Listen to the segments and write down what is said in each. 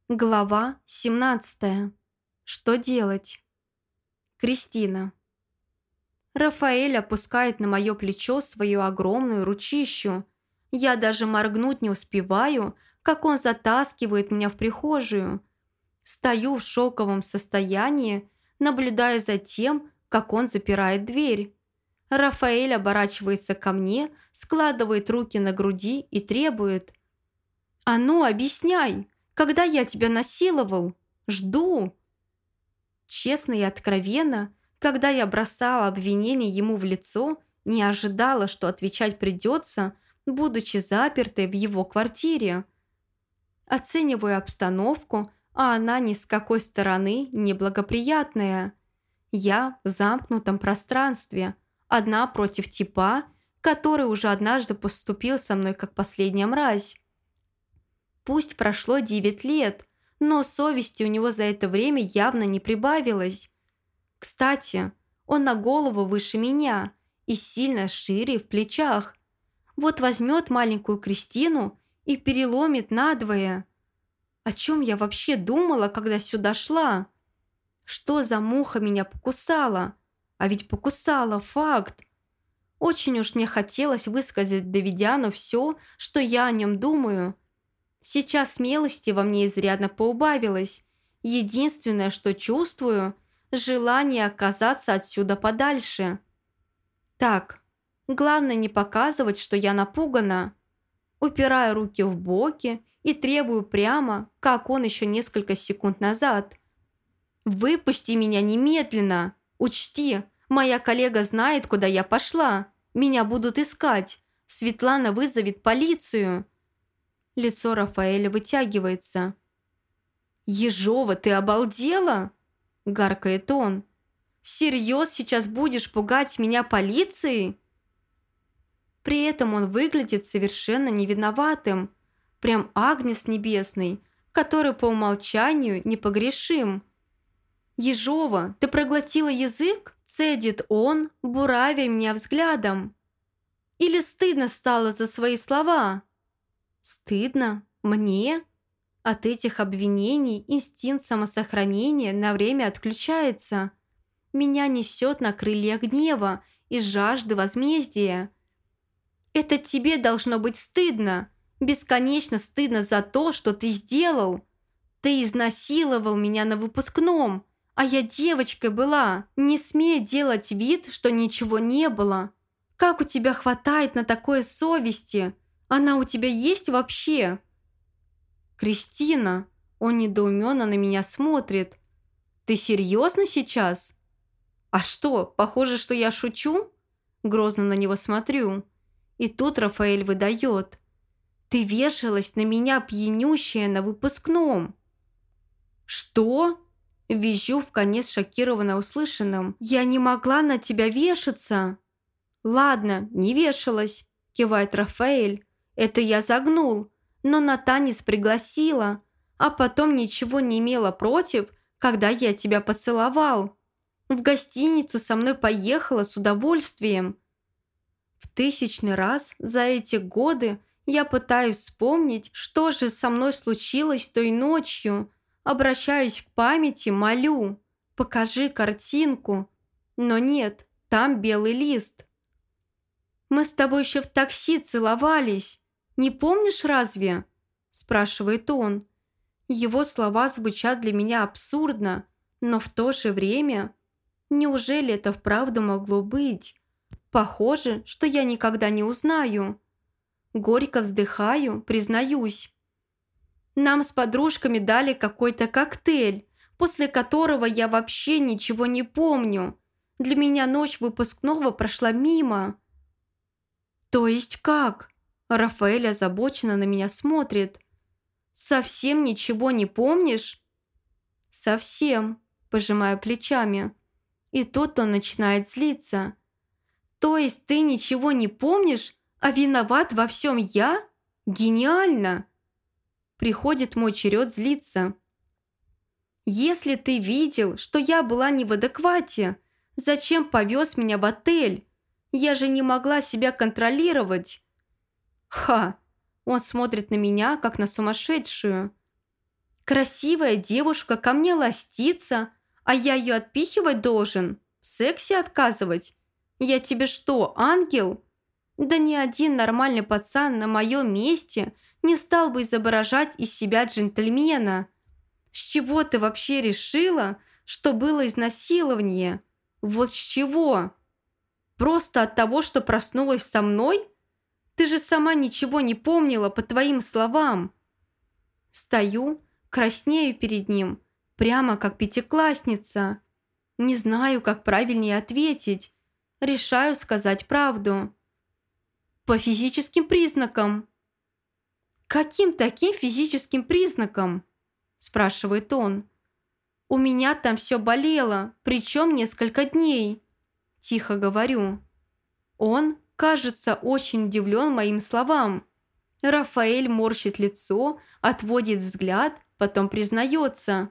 Глава 17. Что делать? Кристина. Рафаэль опускает на мое плечо свою огромную ручищу. Я даже моргнуть не успеваю, как он затаскивает меня в прихожую. Стою в шоковом состоянии, наблюдая за тем, как он запирает дверь. Рафаэль оборачивается ко мне, складывает руки на груди и требует: «А ну, объясняй, когда я тебя насиловал? Жду!» Честно и откровенно, когда я бросала обвинение ему в лицо, не ожидала, что отвечать придется, будучи запертой в его квартире. Оцениваю обстановку, а она ни с какой стороны неблагоприятная. Я в замкнутом пространстве, одна против типа, который уже однажды поступил со мной как последняя мразь. Пусть прошло 9 лет, но совести у него за это время явно не прибавилось. Кстати, он на голову выше меня и сильно шире в плечах. Вот возьмет маленькую Кристину и переломит надвое. О чем я вообще думала, когда сюда шла? Что за муха меня покусала? А ведь покусала, факт. Очень уж мне хотелось высказать Давидяну все, что я о нем думаю. Сейчас смелости во мне изрядно поубавилось. Единственное, что чувствую – желание оказаться отсюда подальше. Так, главное не показывать, что я напугана. Упираю руки в боки и требую прямо, как он еще несколько секунд назад. «Выпусти меня немедленно! Учти, моя коллега знает, куда я пошла. Меня будут искать. Светлана вызовет полицию». Лицо Рафаэля вытягивается. «Ежова, ты обалдела?» – гаркает он. «Всерьез сейчас будешь пугать меня полицией?» При этом он выглядит совершенно невиноватым. Прям агнец небесный, который по умолчанию непогрешим. «Ежова, ты проглотила язык?» – цедит он, буравя меня взглядом. «Или стыдно стало за свои слова?» «Стыдно? Мне?» От этих обвинений инстинкт самосохранения на время отключается. Меня несет на крыльях гнева и жажды возмездия. «Это тебе должно быть стыдно, бесконечно стыдно за то, что ты сделал. Ты изнасиловал меня на выпускном, а я девочкой была. Не смей делать вид, что ничего не было. Как у тебя хватает на такое совести? Она у тебя есть вообще?» «Кристина!» Он недоуменно на меня смотрит. «Ты серьезно сейчас?» «А что, похоже, что я шучу?» Грозно на него смотрю. И тут Рафаэль выдает: «Ты вешалась на меня пьянющая на выпускном». «Что?» Визжу вконец шокированно услышанным. «Я не могла на тебя вешаться!» «Ладно, не вешалась», кивает Рафаэль. «Это я загнул, но на танец пригласила, а потом ничего не имела против, когда я тебя поцеловал. В гостиницу со мной поехала с удовольствием». В тысячный раз за эти годы я пытаюсь вспомнить, что же со мной случилось той ночью. Обращаюсь к памяти, молю: «Покажи картинку». Но нет, там белый лист. «Мы с тобой еще в такси целовались. Не помнишь разве?» – спрашивает он. Его слова звучат для меня абсурдно, но в то же время... Неужели это вправду могло быть? Похоже, что я никогда не узнаю. Горько вздыхаю, признаюсь. Нам с подружками дали какой-то коктейль, после которого я вообще ничего не помню. Для меня ночь выпускного прошла мимо. «То есть как?» Рафаэль озабоченно на меня смотрит. «Совсем ничего не помнишь?» «Совсем», пожимаю плечами. И тут он начинает злиться. «То есть ты ничего не помнишь, а виноват во всем я? Гениально!» Приходит мой черед злиться. «Если ты видел, что я была не в адеквате, зачем повез меня в отель? Я же не могла себя контролировать». «Ха!» Он смотрит на меня, как на сумасшедшую. Красивая девушка ко мне ластится, а я ее отпихивать должен? В сексе отказывать? Я тебе что, ангел? Да ни один нормальный пацан на моем месте не стал бы изображать из себя джентльмена. С чего ты вообще решила, что было изнасилование? Вот с чего? Просто от того, что проснулась со мной? Ты же сама ничего не помнила по твоим словам. Стою, краснею перед ним, прямо как пятиклассница. Не знаю, как правильнее ответить. Решаю сказать правду. По физическим признакам. «Каким таким физическим признаком?» – спрашивает он. «У меня там все болело, причем несколько дней», – тихо говорю. Он, кажется, очень удивлен моим словам. Рафаэль морщит лицо, отводит взгляд, потом признается.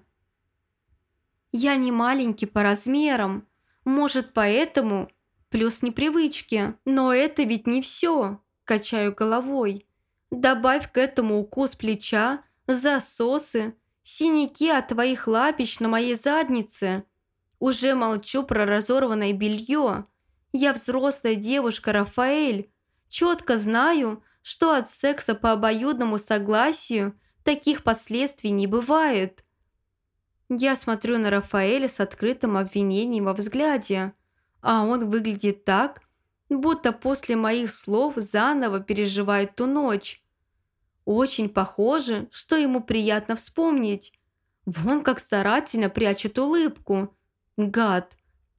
«Я не маленький по размерам, может, поэтому, плюс непривычки, но это ведь не все», – качаю головой. «Добавь к этому укус плеча, засосы, синяки от твоих лапищ на моей заднице. Уже молчу про разорванное белье. Я взрослая девушка, Рафаэль. Четко знаю, что от секса по обоюдному согласию таких последствий не бывает». Я смотрю на Рафаэля с открытым обвинением во взгляде, а он выглядит так, будто после моих слов заново переживает ту ночь. Очень похоже, что ему приятно вспомнить. Вон как старательно прячет улыбку. Гад.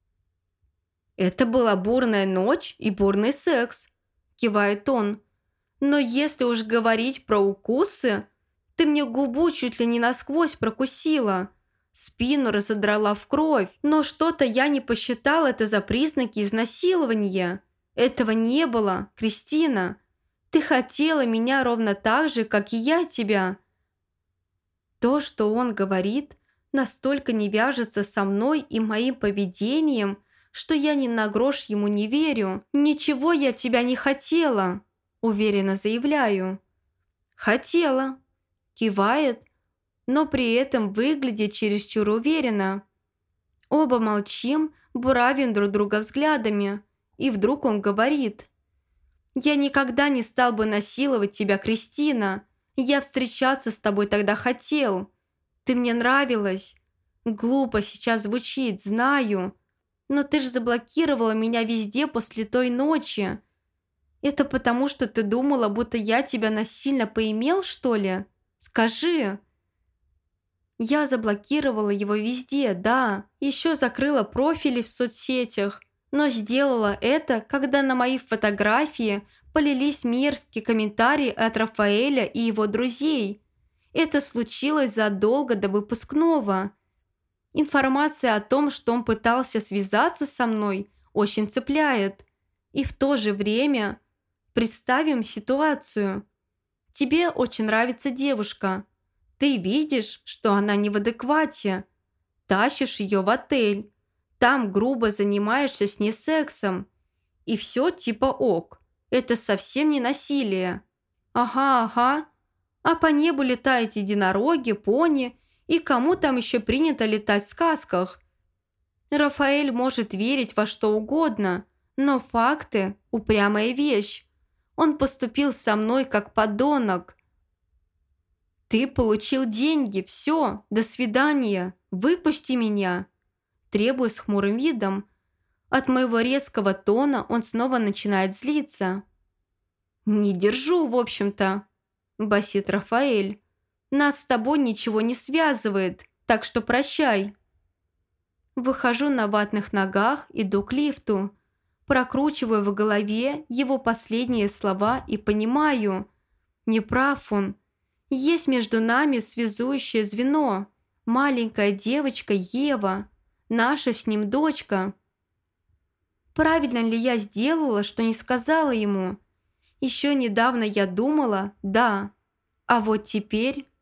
«Это была бурная ночь и бурный секс», – кивает он. «Но если уж говорить про укусы, ты мне губу чуть ли не насквозь прокусила. Спину разодрала в кровь, но что-то я не посчитал это за признаки изнасилования. Этого не было, Кристина. Ты хотела меня ровно так же, как и я тебя». То, что он говорит, настолько не вяжется со мной и моим поведением, что я ни на грош ему не верю. «Ничего я тебя не хотела», – уверенно заявляю. «Хотела», – кивает, но при этом выглядит чересчур уверенно. Оба молчим, буравим друг друга взглядами, и вдруг он говорит: «Я никогда не стал бы насиловать тебя, Кристина. Я встречаться с тобой тогда хотел. Ты мне нравилась. Глупо сейчас звучит, знаю, но ты ж заблокировала меня везде после той ночи. Это потому, что ты думала, будто я тебя насильно поимел, что ли? Скажи». Я заблокировала его везде, да, еще закрыла профили в соцсетях, но сделала это, когда на мои фотографии полились мерзкие комментарии от Рафаэля и его друзей. Это случилось задолго до выпускного. Информация о том, что он пытался связаться со мной, очень цепляет. И в то же время представим ситуацию. Тебе очень нравится девушка. Ты видишь, что она не в адеквате. Тащишь ее в отель. Там грубо занимаешься с ней сексом. И все типа ок. Это совсем не насилие. Ага. А по небу летают единороги, пони и кому там еще принято летать в сказках. Рафаэль может верить во что угодно, но факты – упрямая вещь. Он поступил со мной как подонок. «Ты получил деньги, все, до свидания, выпусти меня!» Требую с хмурым видом. От моего резкого тона он снова начинает злиться. «Не держу, в общем-то», – басит Рафаэль. «Нас с тобой ничего не связывает, так что прощай». Выхожу на ватных ногах, иду к лифту. Прокручиваю в голове его последние слова и понимаю. Не прав он. Есть между нами связующее звено. Маленькая девочка Ева. Наша с ним дочка. Правильно ли я сделала, что не сказала ему? Еще недавно я думала, да. А вот теперь